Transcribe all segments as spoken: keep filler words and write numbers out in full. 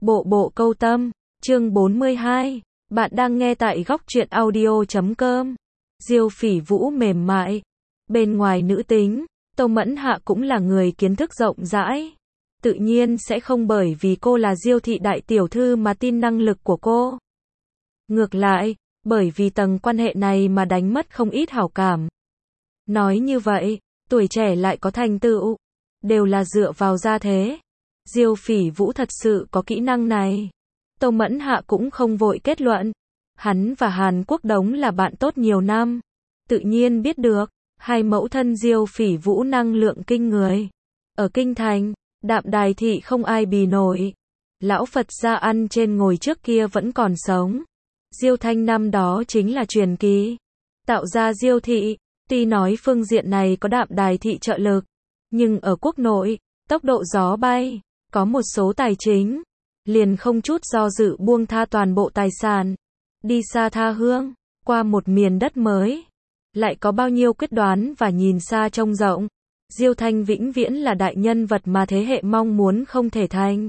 Bộ bộ câu tâm, chương bốn mươi hai. Bạn đang nghe tại góc truyện audio chấm com. Diêu Phỉ Vũ mềm mại, bên ngoài nữ tính, Tô Mẫn Hạ cũng là người kiến thức rộng rãi. Tự nhiên sẽ không bởi vì cô là Diêu thị đại tiểu thư mà tin năng lực của cô. Ngược lại, bởi vì tầng quan hệ này mà đánh mất không ít hảo cảm. Nói như vậy, tuổi trẻ lại có thành tựu, đều là dựa vào gia thế. Diêu Phỉ Vũ thật sự có kỹ năng này. Tô Mẫn Hạ cũng không vội kết luận. Hắn và Hàn Quốc Đống là bạn tốt nhiều năm. Tự nhiên biết được, hai mẫu thân Diêu Phỉ Vũ năng lượng kinh người. Ở Kinh Thành, Đạm Đài thị không ai bì nổi. Lão Phật gia ăn trên ngồi trước kia vẫn còn sống. Diêu Thanh năm đó chính là truyền kỳ. Tạo ra Diêu thị, tuy nói phương diện này có Đạm Đài thị trợ lực, nhưng ở quốc nội, tốc độ gió bay, có một số tài chính, liền không chút do dự buông tha toàn bộ tài sản, đi xa tha hương, qua một miền đất mới. Lại có bao nhiêu quyết đoán và nhìn xa trông rộng. Diêu Thanh vĩnh viễn là đại nhân vật mà thế hệ mong muốn không thể thành.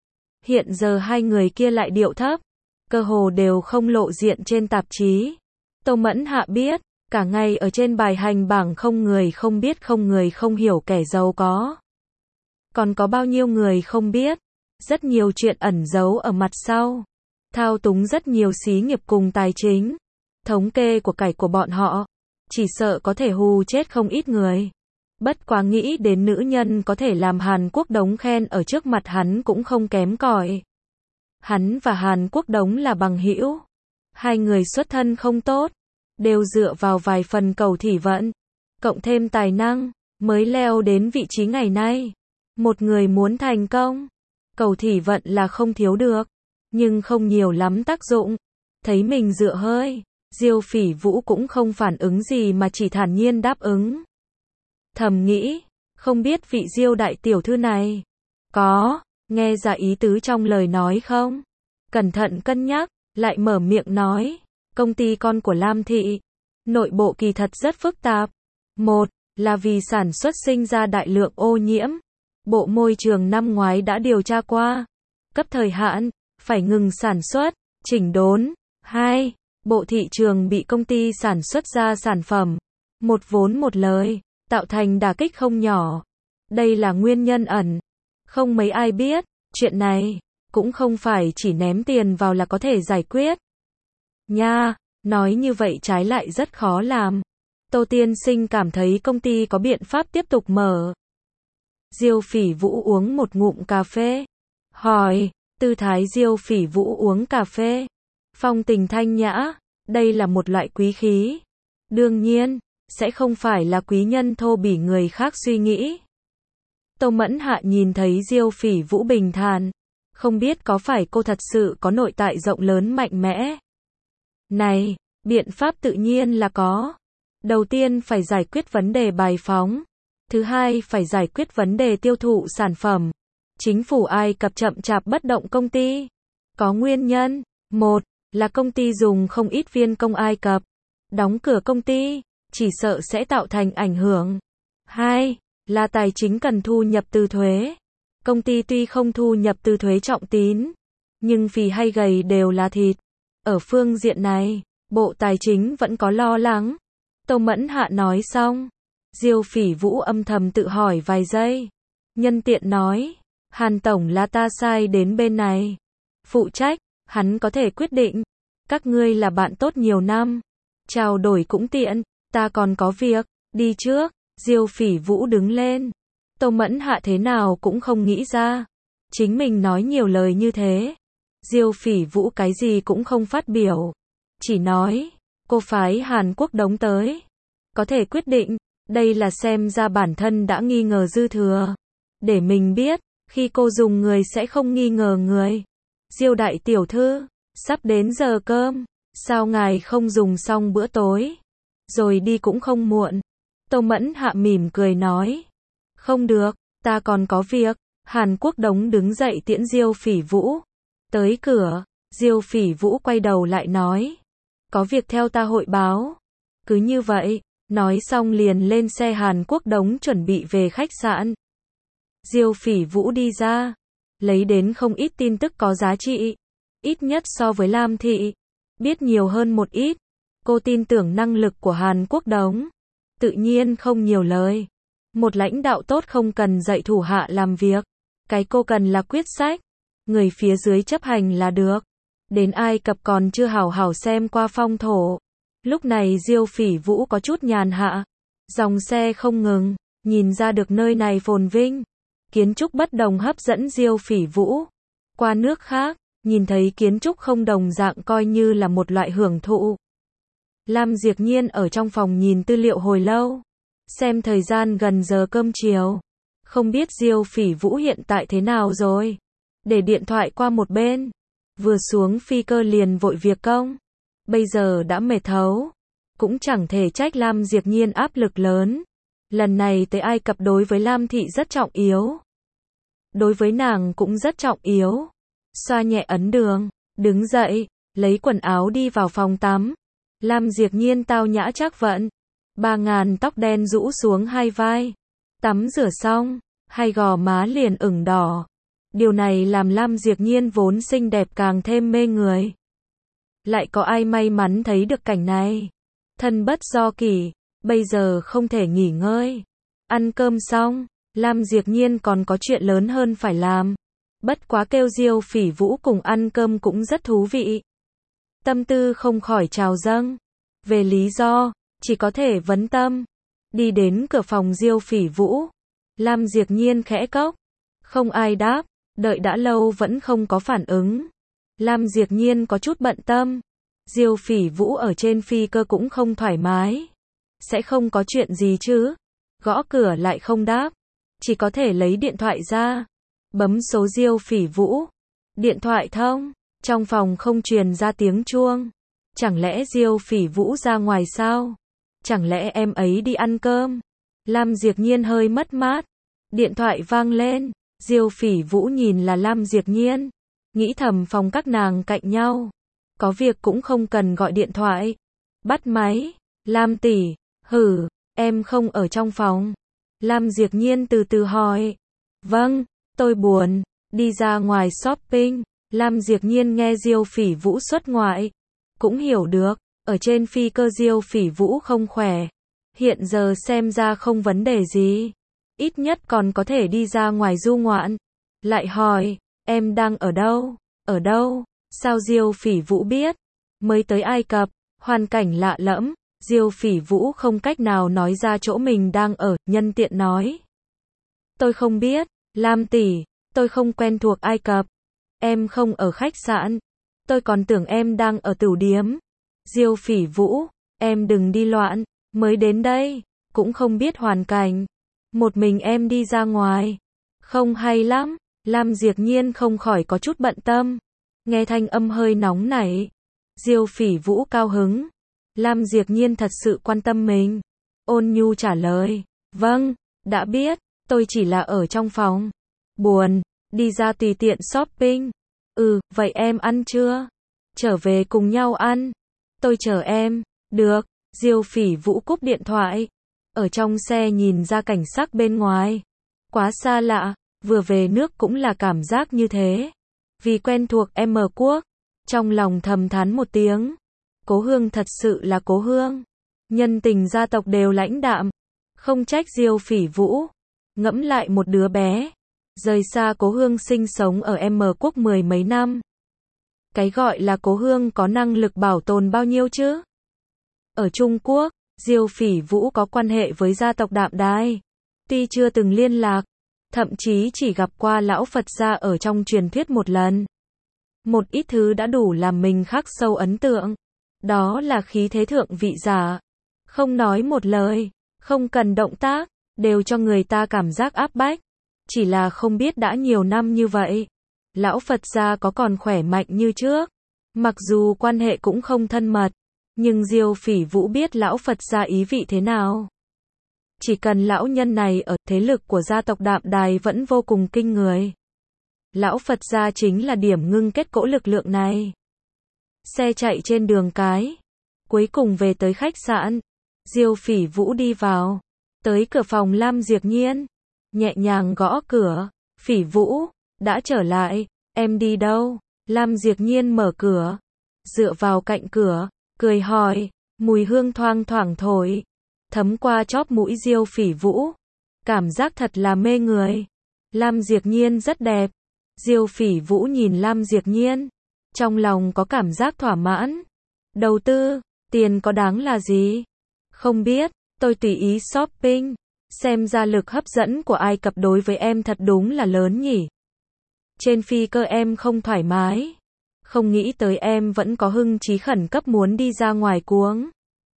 Hiện giờ hai người kia lại điệu thấp, cơ hồ đều không lộ diện trên tạp chí. Tô Mẫn Hạ biết, cả ngày ở trên bài hành bảng không người không biết, không người không hiểu kẻ giàu có. Còn có bao nhiêu người không biết, rất nhiều chuyện ẩn giấu ở mặt sau. Thao túng rất nhiều xí nghiệp cùng tài chính. Thống kê của cải của bọn họ, chỉ sợ có thể hù chết không ít người. Bất quá nghĩ đến nữ nhân có thể làm Hàn Quốc Đống khen ở trước mặt hắn cũng không kém cỏi. Hắn và Hàn Quốc Đống là bằng hữu. Hai người xuất thân không tốt, đều dựa vào vài phần cầu thị vận, cộng thêm tài năng, mới leo đến vị trí ngày nay. Một người muốn thành công, cầu thị vận là không thiếu được, nhưng không nhiều lắm tác dụng. Thấy mình dựa hơi, Diêu Phỉ Vũ cũng không phản ứng gì mà chỉ thản nhiên đáp ứng. Thầm nghĩ, không biết vị Diêu đại tiểu thư này có nghe ra ý tứ trong lời nói không? Cẩn thận cân nhắc, lại mở miệng nói, công ty con của Lam thị, nội bộ kỳ thật rất phức tạp. Một, là vì sản xuất sinh ra đại lượng ô nhiễm. Bộ Môi trường năm ngoái đã điều tra qua, cấp thời hạn, phải ngừng sản xuất, chỉnh đốn. Hai, bộ thị trường bị công ty sản xuất ra sản phẩm, một vốn một lời, tạo thành đả kích không nhỏ. Đây là nguyên nhân ẩn, không mấy ai biết, chuyện này, cũng không phải chỉ ném tiền vào là có thể giải quyết. Nha, nói như vậy trái lại rất khó làm. Tô tiên sinh cảm thấy công ty có biện pháp tiếp tục mở. Diêu Phỉ Vũ uống một ngụm cà phê. Hỏi, tư thái Diêu Phỉ Vũ uống cà phê. Phong tình thanh nhã, đây là một loại quý khí. Đương nhiên, sẽ không phải là quý nhân thô bỉ người khác suy nghĩ. Tô Mẫn Hạ nhìn thấy Diêu Phỉ Vũ bình thản, không biết có phải cô thật sự có nội tại rộng lớn mạnh mẽ. Này, biện pháp tự nhiên là có. Đầu tiên phải giải quyết vấn đề bài phóng. Thứ hai phải giải quyết vấn đề tiêu thụ sản phẩm. Chính phủ Ai Cập chậm chạp bất động công ty. Có nguyên nhân. Một, là công ty dùng không ít viên công Ai Cập. Đóng cửa công ty, chỉ sợ sẽ tạo thành ảnh hưởng. Hai, là tài chính cần thu nhập từ thuế. Công ty tuy không thu nhập từ thuế trọng tín, nhưng phì hay gầy đều là thịt. Ở phương diện này, Bộ Tài chính vẫn có lo lắng. Tô Mẫn Hạ nói xong, Diêu Phỉ Vũ âm thầm tự hỏi vài giây. Nhân tiện nói, Hàn Tổng là ta sai đến bên này. Phụ trách, hắn có thể quyết định. Các ngươi là bạn tốt nhiều năm. Trao đổi cũng tiện, ta còn có việc, đi trước. Diêu Phỉ Vũ đứng lên. Tô Mẫn Hạ thế nào cũng không nghĩ ra. Chính mình nói nhiều lời như thế. Diêu Phỉ Vũ cái gì cũng không phát biểu. Chỉ nói, cô phái Hàn Quốc Đống tới. Có thể quyết định, đây là xem ra bản thân đã nghi ngờ dư thừa. Để mình biết, khi cô dùng người sẽ không nghi ngờ người. Diêu đại tiểu thư, sắp đến giờ cơm, sao ngài không dùng xong bữa tối? Rồi đi cũng không muộn. Tô Mẫn Hạ mỉm cười nói. Không được, ta còn có việc. Hàn Quốc Đống đứng dậy tiễn Diêu Phỉ Vũ. Tới cửa, Diêu Phỉ Vũ quay đầu lại nói. Có việc theo ta hội báo. Cứ như vậy, nói xong liền lên xe Hàn Quốc Đống chuẩn bị về khách sạn. Diêu Phỉ Vũ đi ra. lấy đến không ít tin tức có giá trị, ít nhất so với Lam Thị, biết nhiều hơn một ít. Cô tin tưởng năng lực của Hàn Quốc Đống, tự nhiên không nhiều lời. Một lãnh đạo tốt không cần dạy thủ hạ làm việc, cái cô cần là quyết sách, người phía dưới chấp hành là được. Đến Ai Cập còn chưa hảo hảo xem qua phong thổ. Lúc này Diêu Phỉ Vũ có chút nhàn hạ, dòng xe không ngừng, nhìn ra được nơi này phồn vinh, kiến trúc bất đồng hấp dẫn Diêu Phỉ Vũ. Qua nước khác, nhìn thấy kiến trúc không đồng dạng coi như là một loại hưởng thụ. Lam Diệp Nhiên ở trong phòng nhìn tư liệu hồi lâu, xem thời gian gần giờ cơm chiều, không biết Diêu Phỉ Vũ hiện tại thế nào rồi. Để điện thoại qua một bên, vừa xuống phi cơ liền vội việc công, bây giờ đã mệt thấu, cũng chẳng thể trách Lam Diệp Nhiên áp lực lớn. Lần này tới Ai Cập đối với Lam Thị rất trọng yếu, đối với nàng cũng rất trọng yếu. Xoa nhẹ ấn đường, đứng dậy, lấy quần áo đi vào phòng tắm. Lam Diệp Nhiên tao nhã chắc vận, ba ngàn tóc đen rũ xuống hai vai, tắm rửa xong, hai gò má liền ửng đỏ. Điều này làm Lam Diệp Nhiên vốn xinh đẹp càng thêm mê người. Lại có ai may mắn thấy được cảnh này? Thân bất do kỷ, bây giờ không thể nghỉ ngơi. Ăn cơm xong, Lam Diệp Nhiên còn có chuyện lớn hơn phải làm. Bất quá kêu Diêu Phỉ Vũ cùng ăn cơm cũng rất thú vị. Tâm tư không khỏi trào dâng. Về lý do, chỉ có thể vấn tâm. Đi đến cửa phòng Diêu Phỉ Vũ, Lam Diệp Nhiên khẽ cốc. Không ai đáp, đợi đã lâu vẫn không có phản ứng. Lam Diệp Nhiên có chút bận tâm. Diêu Phỉ Vũ ở trên phi cơ cũng không thoải mái. Sẽ không có chuyện gì chứ? Gõ cửa lại không đáp. Chỉ có thể lấy điện thoại ra. Bấm số Diêu Phỉ Vũ. Điện thoại thông. Trong phòng không truyền ra tiếng chuông. Chẳng lẽ Diêu Phỉ Vũ ra ngoài sao? Chẳng lẽ em ấy đi ăn cơm? Lam Diệp Nhiên hơi mất mát. Điện thoại vang lên. Diêu Phỉ Vũ nhìn là Lam Diệp Nhiên. Nghĩ thầm phòng các nàng cạnh nhau. Có việc cũng không cần gọi điện thoại. Bắt máy. Lam tỷ, hử, em không ở trong phòng. Lam Diệp Nhiên từ từ hỏi. Vâng, tôi buồn, đi ra ngoài shopping. Lam Diệp Nhiên nghe Diêu Phỉ Vũ xuất ngoại, cũng hiểu được, ở trên phi cơ Diêu Phỉ Vũ không khỏe. Hiện giờ xem ra không vấn đề gì. Ít nhất còn có thể đi ra ngoài du ngoạn. Lại hỏi, em đang ở đâu? Ở đâu? Sao Diêu Phỉ Vũ biết? Mới tới Ai Cập, hoàn cảnh lạ lẫm. Diêu Phỉ Vũ không cách nào nói ra chỗ mình đang ở, nhân tiện nói. Tôi không biết, Lam tỷ, tôi không quen thuộc Ai Cập. Em không ở khách sạn. Tôi còn tưởng em đang ở tửu điếm. Diêu Phỉ Vũ, em đừng đi loạn, mới đến đây, cũng không biết hoàn cảnh. Một mình em đi ra ngoài. Không hay lắm. Lam Diệp Nhiên không khỏi có chút bận tâm. Nghe thanh âm hơi nóng nảy. Diêu Phỉ Vũ cao hứng. Lam Diệp Nhiên thật sự quan tâm mình. Ôn nhu trả lời. Vâng, đã biết, tôi chỉ là ở trong phòng. Buồn, đi ra tùy tiện shopping. Ừ, vậy em ăn chưa? Trở về cùng nhau ăn. Tôi chờ em. Được. Diêu Phỉ Vũ cúp điện thoại. Ở trong xe nhìn ra cảnh sắc bên ngoài. Quá xa lạ, vừa về nước cũng là cảm giác như thế. Vì quen thuộc em ở quốc. Trong lòng thầm thán một tiếng. Cố hương thật sự là cố hương. Nhân tình gia tộc đều lãnh đạm. Không trách Diêu Phỉ Vũ. Ngẫm lại một đứa bé. Rời xa cố hương sinh sống ở em quốc mười mấy năm. Cái gọi là cố hương có năng lực bảo tồn bao nhiêu chứ? Ở Trung Quốc, Diêu Phỉ Vũ có quan hệ với gia tộc Đạm Đài. Tuy chưa từng liên lạc, thậm chí chỉ gặp qua lão Phật gia ở trong truyền thuyết một lần. Một ít thứ đã đủ làm mình khắc sâu ấn tượng. Đó là khí thế thượng vị giả. Không nói một lời, không cần động tác, đều cho người ta cảm giác áp bách. Chỉ là không biết đã nhiều năm như vậy, lão Phật gia có còn khỏe mạnh như trước. Mặc dù quan hệ cũng không thân mật, nhưng Diêu Phỉ Vũ biết lão Phật gia ý vị thế nào. Chỉ cần lão nhân này ở, thế lực của gia tộc Đạm Đài vẫn vô cùng kinh người. Lão Phật gia chính là điểm ngưng kết cỗ lực lượng này. Xe chạy trên đường cái, cuối cùng về tới khách sạn. Diêu Phỉ Vũ đi vào, tới cửa phòng Lam Diệp Nhiên, nhẹ nhàng gõ cửa. Phỉ Vũ, đã trở lại, em đi đâu? Lam Diệp Nhiên mở cửa, dựa vào cạnh cửa, cười hỏi, mùi hương thoang thoảng thổi, thấm qua chóp mũi Diêu Phỉ Vũ, cảm giác thật là mê người. Lam Diệp Nhiên rất đẹp. Diêu Phỉ Vũ nhìn Lam Diệp Nhiên, trong lòng có cảm giác thỏa mãn. Đầu tư, tiền có đáng là gì? Không biết, tôi tùy ý shopping. Xem ra lực hấp dẫn của Ai Cập đối với em thật đúng là lớn nhỉ. Trên phi cơ em không thoải mái. Không nghĩ tới em vẫn có hưng chí khẩn cấp muốn đi ra ngoài cuống.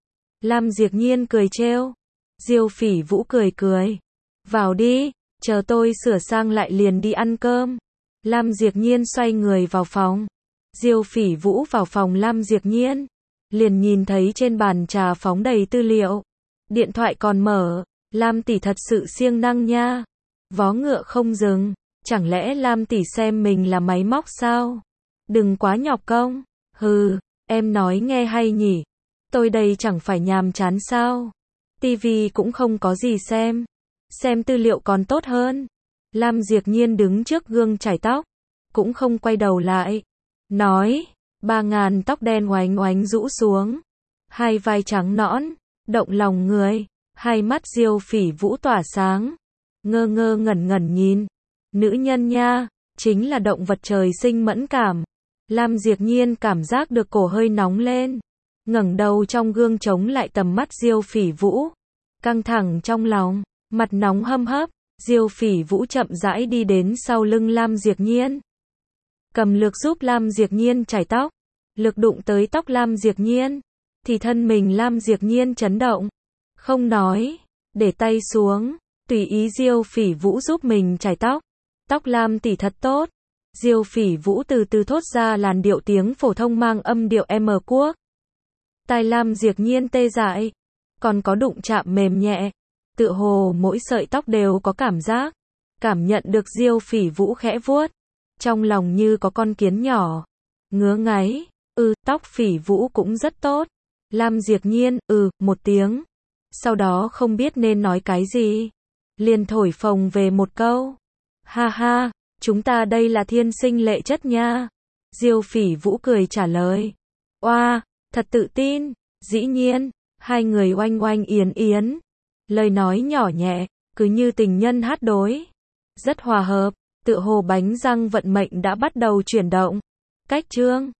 Lam Diệp Nhiên cười trêu. Diêu Phỉ Vũ cười cười. Vào đi, chờ tôi sửa sang lại liền đi ăn cơm. Lam Diệp Nhiên xoay người vào phòng. Diêu Phỉ Vũ vào phòng Lam Diệp Nhiên, liền nhìn thấy trên bàn trà phóng đầy tư liệu. Điện thoại còn mở. Lam tỷ thật sự siêng năng nha. Vó ngựa không dừng. Chẳng lẽ Lam tỷ xem mình là máy móc sao? Đừng quá nhọc công. Hừ, em nói nghe hay nhỉ. Tôi đây chẳng phải nhàm chán sao? Tivi cũng không có gì xem. Xem tư liệu còn tốt hơn. Lam Diệp Nhiên đứng trước gương chải tóc, cũng không quay đầu lại. Nói, ba ngàn tóc đen oánh oánh rũ xuống. Hai vai trắng nõn, động lòng người. Hai mắt Diêu Phỉ Vũ tỏa sáng. Ngơ ngơ ngẩn ngẩn nhìn. Nữ nhân nha, chính là động vật trời sinh mẫn cảm. Lam Diệp Nhiên cảm giác được cổ hơi nóng lên. Ngẩng đầu trong gương chống lại tầm mắt Diêu Phỉ Vũ. Căng thẳng trong lòng, mặt nóng hâm hấp. Diêu Phỉ Vũ chậm rãi đi đến sau lưng Lam Diệp Nhiên. Cầm lược giúp Lam Diệp Nhiên chải tóc. Lực đụng tới tóc Lam Diệp Nhiên, thì thân mình Lam Diệp Nhiên chấn động. Không nói, để tay xuống, tùy ý Diêu Phỉ Vũ giúp mình chải tóc. Tóc Lam tỷ thật tốt. Diêu Phỉ Vũ từ từ thốt ra làn điệu tiếng phổ thông mang âm điệu M quốc. Tai Lam Diệp Nhiên tê dại, còn có đụng chạm mềm nhẹ. Tựa hồ mỗi sợi tóc đều có cảm giác. Cảm nhận được Diêu Phỉ Vũ khẽ vuốt. Trong lòng như có con kiến nhỏ. Ngứa ngáy, ừ, tóc Phỉ Vũ cũng rất tốt. Lam Diệp Nhiên, ừ, một tiếng. Sau đó không biết nên nói cái gì. Liền thổi phồng về một câu. Ha ha, chúng ta đây là thiên sinh lệ chất nha. Diêu Phỉ Vũ cười trả lời. Oa, thật tự tin. Dĩ nhiên, hai người oanh oanh yến yến. Lời nói nhỏ nhẹ, cứ như tình nhân hát đối. Rất hòa hợp, tựa hồ bánh răng vận mệnh đã bắt đầu chuyển động. Cách chương